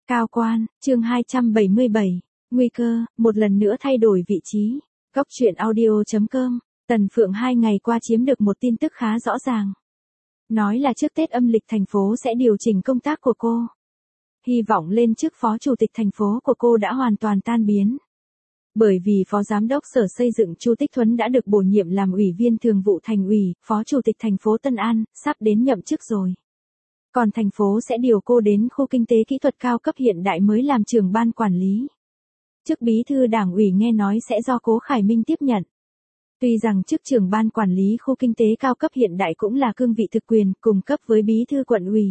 Cao quan, chương 277. Nguy cơ, một lần nữa thay đổi vị trí. Góc truyện audio.com. Tần Phượng 2 ngày qua chiếm được một tin tức khá rõ ràng. Nói là trước Tết âm lịch thành phố sẽ điều chỉnh công tác của cô. Hy vọng lên chức phó chủ tịch thành phố của cô đã hoàn toàn tan biến. Bởi vì phó giám đốc sở xây dựng Chu Tích Thuấn đã được bổ nhiệm làm ủy viên thường vụ thành ủy, phó chủ tịch thành phố Tân An, sắp đến nhậm chức rồi. Còn thành phố sẽ điều cô đến khu kinh tế kỹ thuật cao cấp hiện đại mới làm trưởng ban quản lý. Chức bí thư đảng ủy nghe nói sẽ do Cố Khải Minh tiếp nhận. Tuy rằng chức trưởng ban quản lý khu kinh tế cao cấp hiện đại cũng là cương vị thực quyền cùng cấp với bí thư quận ủy.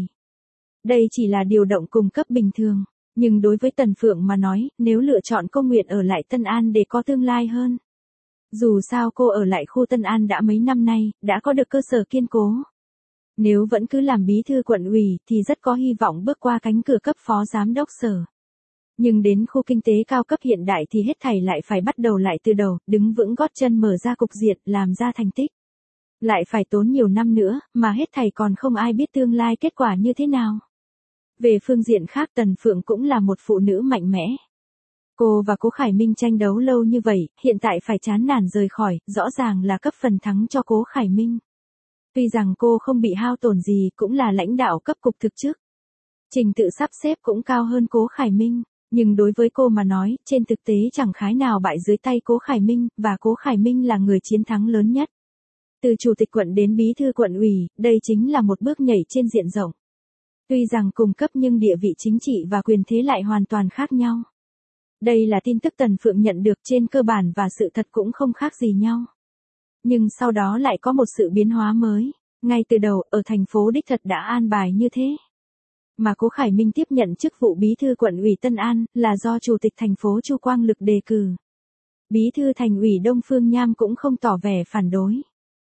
Đây chỉ là điều động cùng cấp bình thường, nhưng đối với Tần Phượng mà nói, nếu lựa chọn cô nguyện ở lại Tân An để có tương lai hơn. Dù sao cô ở lại khu Tân An đã mấy năm nay, đã có được cơ sở kiên cố. Nếu vẫn cứ làm bí thư quận ủy thì rất có hy vọng bước qua cánh cửa cấp phó giám đốc sở. Nhưng đến khu kinh tế cao cấp hiện đại thì hết thảy lại phải bắt đầu lại từ đầu, đứng vững gót chân mở ra cục diện, làm ra thành tích. Lại phải tốn nhiều năm nữa, mà hết thảy còn không ai biết tương lai kết quả như thế nào. Về phương diện khác Tần Phượng cũng là một phụ nữ mạnh mẽ. Cô và Cố Khải Minh tranh đấu lâu như vậy, hiện tại phải chán nản rời khỏi, rõ ràng là cấp phần thắng cho Cố Khải Minh. Tuy rằng cô không bị hao tổn gì cũng là lãnh đạo cấp cục thực chức. Trình tự sắp xếp cũng cao hơn Cố Khải Minh, nhưng đối với cô mà nói, trên thực tế chẳng khái nào bại dưới tay Cố Khải Minh, và Cố Khải Minh là người chiến thắng lớn nhất. Từ chủ tịch quận đến bí thư quận ủy, đây chính là một bước nhảy trên diện rộng. Tuy rằng cùng cấp nhưng địa vị chính trị và quyền thế lại hoàn toàn khác nhau. Đây là tin tức Tần Phượng nhận được trên cơ bản và sự thật cũng không khác gì nhau. Nhưng sau đó lại có một sự biến hóa mới. Ngay từ đầu, ở thành phố đích thật đã an bài như thế. Mà Cố Khải Minh tiếp nhận chức vụ bí thư quận ủy Tân An, là do chủ tịch thành phố Chu Quang Lực đề cử. Bí thư thành ủy Đông Phương Nham cũng không tỏ vẻ phản đối.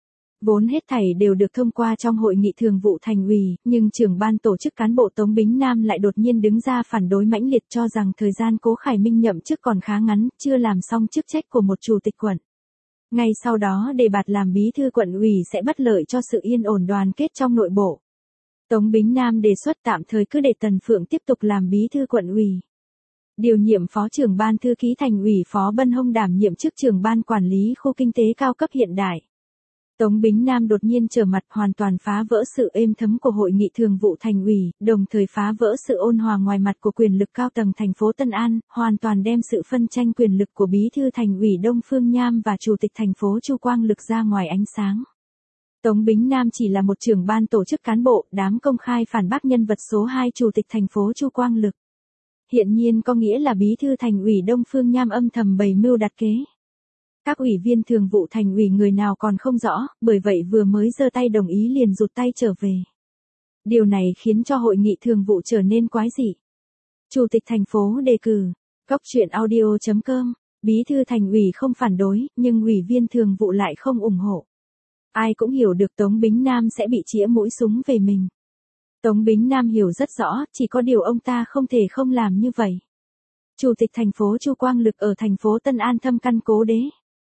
Vốn hết thảy đều được thông qua trong hội nghị thường vụ thành ủy, nhưng trưởng ban tổ chức cán bộ Tống Bính Nam lại đột nhiên đứng ra phản đối mãnh liệt cho rằng thời gian Cố Khải Minh nhậm chức còn khá ngắn, chưa làm xong chức trách của một chủ tịch quận. Ngay sau đó đề bạt làm bí thư quận ủy sẽ bất lợi cho sự yên ổn đoàn kết trong nội bộ. Tống Bính Nam đề xuất tạm thời cứ để Tần Phượng tiếp tục làm bí thư quận ủy. Điều nhiệm phó trưởng ban thư ký thành ủy Phó Bân Hông đảm nhiệm chức trưởng ban quản lý khu kinh tế cao cấp hiện đại. Tống Bính Nam đột nhiên trở mặt hoàn toàn phá vỡ sự êm thấm của hội nghị thường vụ thành ủy, đồng thời phá vỡ sự ôn hòa ngoài mặt của quyền lực cao tầng thành phố Tân An, hoàn toàn đem sự phân tranh quyền lực của bí thư thành ủy Đông Phương Nham và chủ tịch thành phố Chu Quang Lực ra ngoài ánh sáng. Tống Bính Nam chỉ là một trưởng ban tổ chức cán bộ, đám công khai phản bác nhân vật số 2 chủ tịch thành phố Chu Quang Lực. Hiện nhiên có nghĩa là bí thư thành ủy Đông Phương Nham âm thầm bày mưu đặt kế. Các ủy viên thường vụ thành ủy người nào còn không rõ, bởi vậy vừa mới giơ tay đồng ý liền rụt tay trở về. Điều này khiến cho hội nghị thường vụ trở nên quái dị. Chủ tịch thành phố đề cử. Góc truyện audio.com. Bí thư thành ủy không phản đối, nhưng ủy viên thường vụ lại không ủng hộ. Ai cũng hiểu được Tống Bính Nam sẽ bị chĩa mũi súng về mình. Tống Bính Nam hiểu rất rõ, chỉ có điều ông ta không thể không làm như vậy. Chủ tịch thành phố Chu Quang Lực ở thành phố Tân An thâm căn cố đế.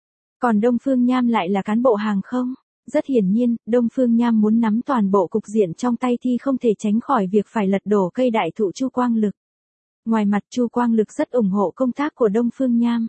Còn Đông Phương Nham lại là cán bộ hàng không. Rất hiển nhiên, Đông Phương Nham muốn nắm toàn bộ cục diện trong tay thì không thể tránh khỏi việc phải lật đổ cây đại thụ Chu Quang Lực. Ngoài mặt Chu Quang Lực rất ủng hộ công tác của Đông Phương Nham.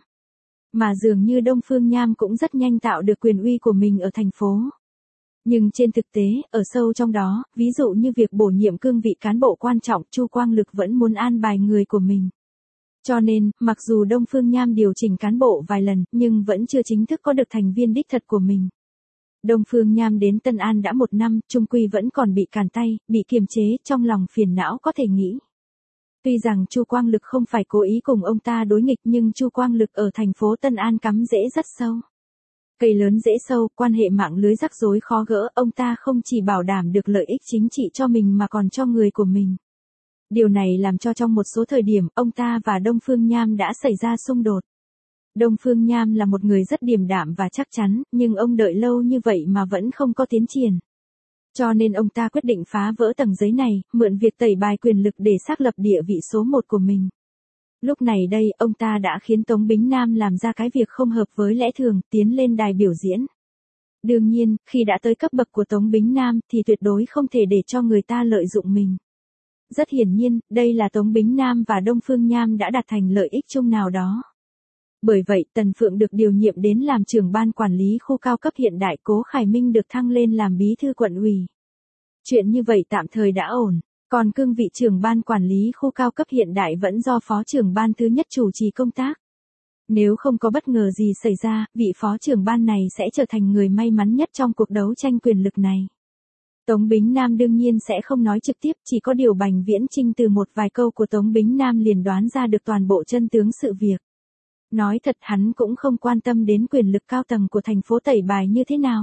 Mà dường như Đông Phương Nham cũng rất nhanh tạo được quyền uy của mình ở thành phố. Nhưng trên thực tế, ở sâu trong đó, ví dụ như việc bổ nhiệm cương vị cán bộ quan trọng, Chu Quang Lực vẫn muốn an bài người của mình. Cho nên, mặc dù Đông Phương Nham điều chỉnh cán bộ vài lần, nhưng vẫn chưa chính thức có được thành viên đích thật của mình. Đông Phương Nham đến Tân An đã 1 năm, chung quy vẫn còn bị cản tay, bị kiềm chế, trong lòng phiền não có thể nghĩ. Tuy rằng Chu Quang Lực không phải cố ý cùng ông ta đối nghịch nhưng Chu Quang Lực ở thành phố Tân An cắm rễ rất sâu. Cây lớn rễ sâu, quan hệ mạng lưới rắc rối khó gỡ, ông ta không chỉ bảo đảm được lợi ích chính trị cho mình mà còn cho người của mình. Điều này làm cho trong một số thời điểm, ông ta và Đông Phương Nham đã xảy ra xung đột. Đông Phương Nham là một người rất điềm đạm và chắc chắn, nhưng ông đợi lâu như vậy mà vẫn không có tiến triển. Cho nên ông ta quyết định phá vỡ tầng giấy này, mượn việc tẩy bài quyền lực để xác lập địa vị số 1 của mình. Lúc này đây, ông ta đã khiến Tống Bính Nam làm ra cái việc không hợp với lẽ thường, tiến lên đài biểu diễn. Đương nhiên, khi đã tới cấp bậc của Tống Bính Nam thì tuyệt đối không thể để cho người ta lợi dụng mình. Rất hiển nhiên, đây là Tống Bính Nam và Đông Phương Nham đã đạt thành lợi ích chung nào đó. Bởi vậy, Tần Phượng được điều nhiệm đến làm trưởng ban quản lý khu cao cấp hiện đại, Cố Khải Minh được thăng lên làm bí thư quận ủy. Chuyện như vậy tạm thời đã ổn, còn cương vị trưởng ban quản lý khu cao cấp hiện đại vẫn do phó trưởng ban thứ nhất chủ trì công tác. Nếu không có bất ngờ gì xảy ra, vị phó trưởng ban này sẽ trở thành người may mắn nhất trong cuộc đấu tranh quyền lực này. Tống Bính Nam đương nhiên sẽ không nói trực tiếp, chỉ có điều Bành Viễn Chinh từ một vài câu của Tống Bính Nam liền đoán ra được toàn bộ chân tướng sự việc. Nói thật hắn cũng không quan tâm đến quyền lực cao tầng của thành phố tẩy bài như thế nào.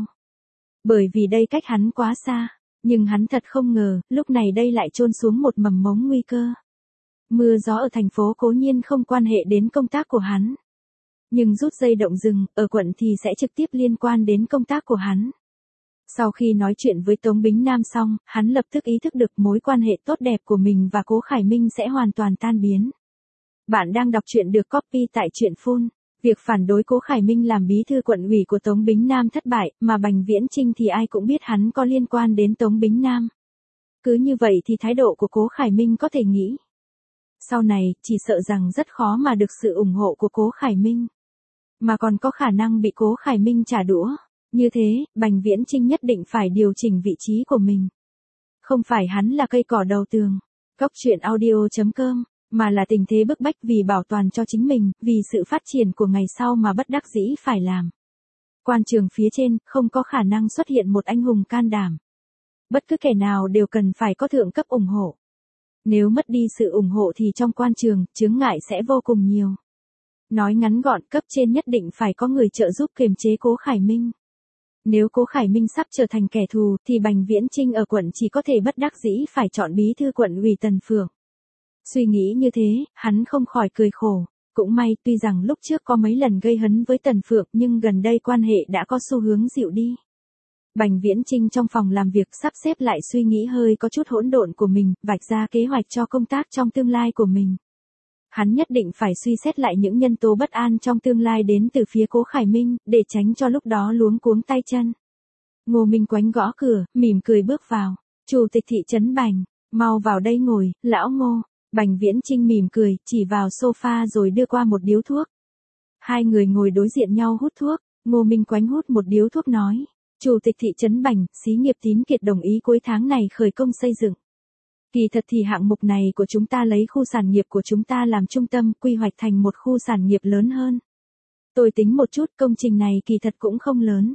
Bởi vì đây cách hắn quá xa, nhưng hắn thật không ngờ, lúc này đây lại chôn xuống một mầm mống nguy cơ. Mưa gió ở thành phố cố nhiên không quan hệ đến công tác của hắn. Nhưng rút dây động rừng, ở quận thì sẽ trực tiếp liên quan đến công tác của hắn. Sau khi nói chuyện với Tống Bính Nam xong, hắn lập tức ý thức được mối quan hệ tốt đẹp của mình và Cố Khải Minh sẽ hoàn toàn tan biến. Bạn đang đọc truyện được copy tại truyện Full. Việc phản đối Cố Khải Minh làm bí thư quận ủy của Tống Bính Nam thất bại, mà Bành Viễn Chinh thì ai cũng biết hắn có liên quan đến Tống Bính Nam. Cứ như vậy thì thái độ của Cố Khải Minh có thể nghĩ. Sau này, chỉ sợ rằng rất khó mà được sự ủng hộ của Cố Khải Minh. Mà còn có khả năng bị Cố Khải Minh trả đũa. Như thế, Bành Viễn Chinh nhất định phải điều chỉnh vị trí của mình. Không phải hắn là cây cỏ đầu tường, góc truyện audio.com, mà là tình thế bức bách vì bảo toàn cho chính mình, vì sự phát triển của ngày sau mà bất đắc dĩ phải làm. Quan trường phía trên, không có khả năng xuất hiện một anh hùng can đảm. Bất cứ kẻ nào đều cần phải có thượng cấp ủng hộ. Nếu mất đi sự ủng hộ thì trong quan trường, chướng ngại sẽ vô cùng nhiều. Nói ngắn gọn, cấp trên nhất định phải có người trợ giúp kiềm chế Cố Khải Minh. Nếu Cố Khải Minh sắp trở thành kẻ thù, thì Bành Viễn Chinh ở quận chỉ có thể bất đắc dĩ phải chọn bí thư quận ủy Tần Phượng. Suy nghĩ như thế, hắn không khỏi cười khổ. Cũng may, tuy rằng lúc trước có mấy lần gây hấn với Tần Phượng nhưng gần đây quan hệ đã có xu hướng dịu đi. Bành Viễn Chinh trong phòng làm việc sắp xếp lại suy nghĩ hơi có chút hỗn độn của mình, vạch ra kế hoạch cho công tác trong tương lai của mình. Hắn nhất định phải suy xét lại những nhân tố bất an trong tương lai đến từ phía Cố Khải Minh, để tránh cho lúc đó luống cuống tay chân. Ngô Minh Quánh gõ cửa, mỉm cười bước vào. Chủ tịch thị trấn Bành, mau vào đây ngồi, lão Ngô. Bành Viễn Chinh mỉm cười, chỉ vào sofa rồi đưa qua một điếu thuốc. Hai người ngồi đối diện nhau hút thuốc, Ngô Minh Quánh hút một điếu thuốc nói. Chủ tịch thị trấn Bành, xí nghiệp Tín Kiệt đồng ý cuối tháng này khởi công xây dựng. Kỳ thật thì hạng mục này của chúng ta lấy khu sản nghiệp của chúng ta làm trung tâm, quy hoạch thành một khu sản nghiệp lớn hơn. Tôi tính một chút, công trình này kỳ thật cũng không lớn.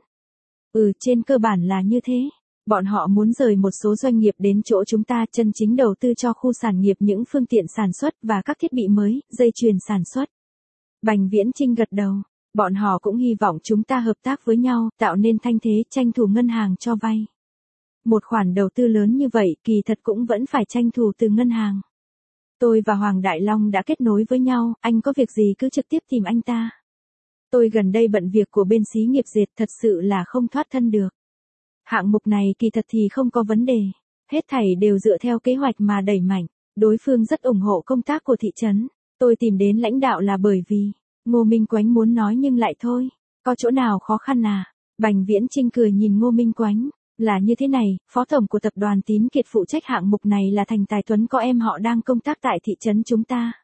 Trên cơ bản là như thế. Bọn họ muốn rời một số doanh nghiệp đến chỗ chúng ta, chân chính đầu tư cho khu sản nghiệp những phương tiện sản xuất và các thiết bị mới, dây chuyền sản xuất. Bành Viễn Chinh gật đầu. Bọn họ cũng hy vọng chúng ta hợp tác với nhau, tạo nên thanh thế, tranh thủ ngân hàng cho vay. Một khoản đầu tư lớn như vậy, kỳ thật cũng vẫn phải tranh thủ từ ngân hàng. Tôi và Hoàng Đại Long đã kết nối với nhau, anh có việc gì cứ trực tiếp tìm anh ta. Tôi gần đây bận việc của bên xí nghiệp dệt, thật sự là không thoát thân được. Hạng mục này kỳ thật thì không có vấn đề. Hết thảy đều dựa theo kế hoạch mà đẩy mạnh. Đối phương rất ủng hộ công tác của thị trấn. Tôi tìm đến lãnh đạo là bởi vì, Ngô Minh Quánh muốn nói nhưng lại thôi. Có chỗ nào khó khăn à? Bành Viễn Chinh cười nhìn Ngô Minh Quánh. Là như thế này, phó tổng của tập đoàn Tín Kiệt phụ trách hạng mục này là Thành Tài Tuấn, có em họ đang công tác tại thị trấn chúng ta.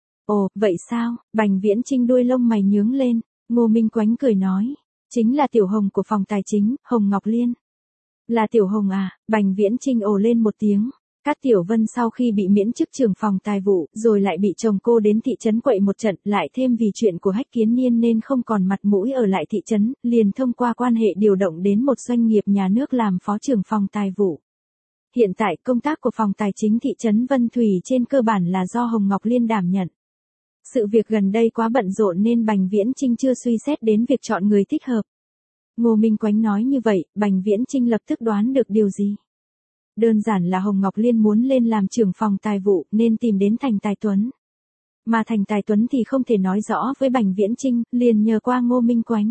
Ồ, vậy sao? Bành Viễn Chinh đuôi lông mày nhướng lên. Ngô Minh Quánh cười nói. Chính là Tiểu Hồng của phòng tài chính, Hồng Ngọc Liên. Là Tiểu Hồng à? Bành Viễn Chinh ồ lên một tiếng. Cát Tiểu Vân sau khi bị miễn chức trưởng phòng tài vụ, rồi lại bị chồng cô đến thị trấn quậy một trận, lại thêm vì chuyện của Hách Kiến Niên nên không còn mặt mũi ở lại thị trấn, liền thông qua quan hệ điều động đến một doanh nghiệp nhà nước làm phó trưởng phòng tài vụ. Hiện tại công tác của phòng tài chính thị trấn Vân Thủy trên cơ bản là do Hồng Ngọc Liên đảm nhận. Sự việc gần đây quá bận rộn nên Bành Viễn Chinh chưa suy xét đến việc chọn người thích hợp. Ngô Minh Quánh nói như vậy, Bành Viễn Chinh lập tức đoán được điều gì. Đơn giản là Hồng Ngọc Liên muốn lên làm trưởng phòng tài vụ nên tìm đến Thành Tài Tuấn. Mà Thành Tài Tuấn thì không thể nói rõ với Bành Viễn Chinh, liền nhờ qua Ngô Minh Quánh.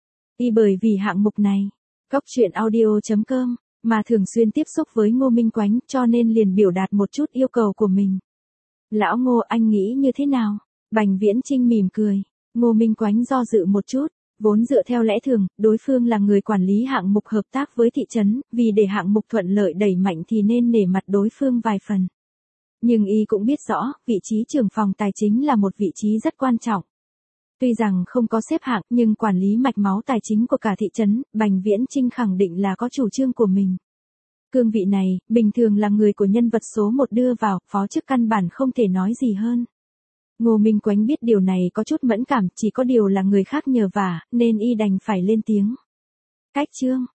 Bởi vì hạng mục này, góc truyện audio.com, mà thường xuyên tiếp xúc với Ngô Minh Quánh cho nên liền biểu đạt một chút yêu cầu của mình. Lão Ngô, anh nghĩ như thế nào? Bành Viễn Chinh mỉm cười. Ngô Minh Quánh do dự một chút. Vốn dựa theo lẽ thường, đối phương là người quản lý hạng mục hợp tác với thị trấn, vì để hạng mục thuận lợi đẩy mạnh thì nên nể mặt đối phương vài phần. Nhưng y cũng biết rõ, vị trí trưởng phòng tài chính là một vị trí rất quan trọng. Tuy rằng không có xếp hạng, nhưng quản lý mạch máu tài chính của cả thị trấn, Bành Viễn Chinh khẳng định là có chủ trương của mình. Cương vị này, bình thường là người của nhân vật số 1 đưa vào, phó chức căn bản không thể nói gì hơn. Ngô Minh Quánh biết điều này có chút mẫn cảm, chỉ có điều là người khác nhờ vả, nên y đành phải lên tiếng. Cách chương.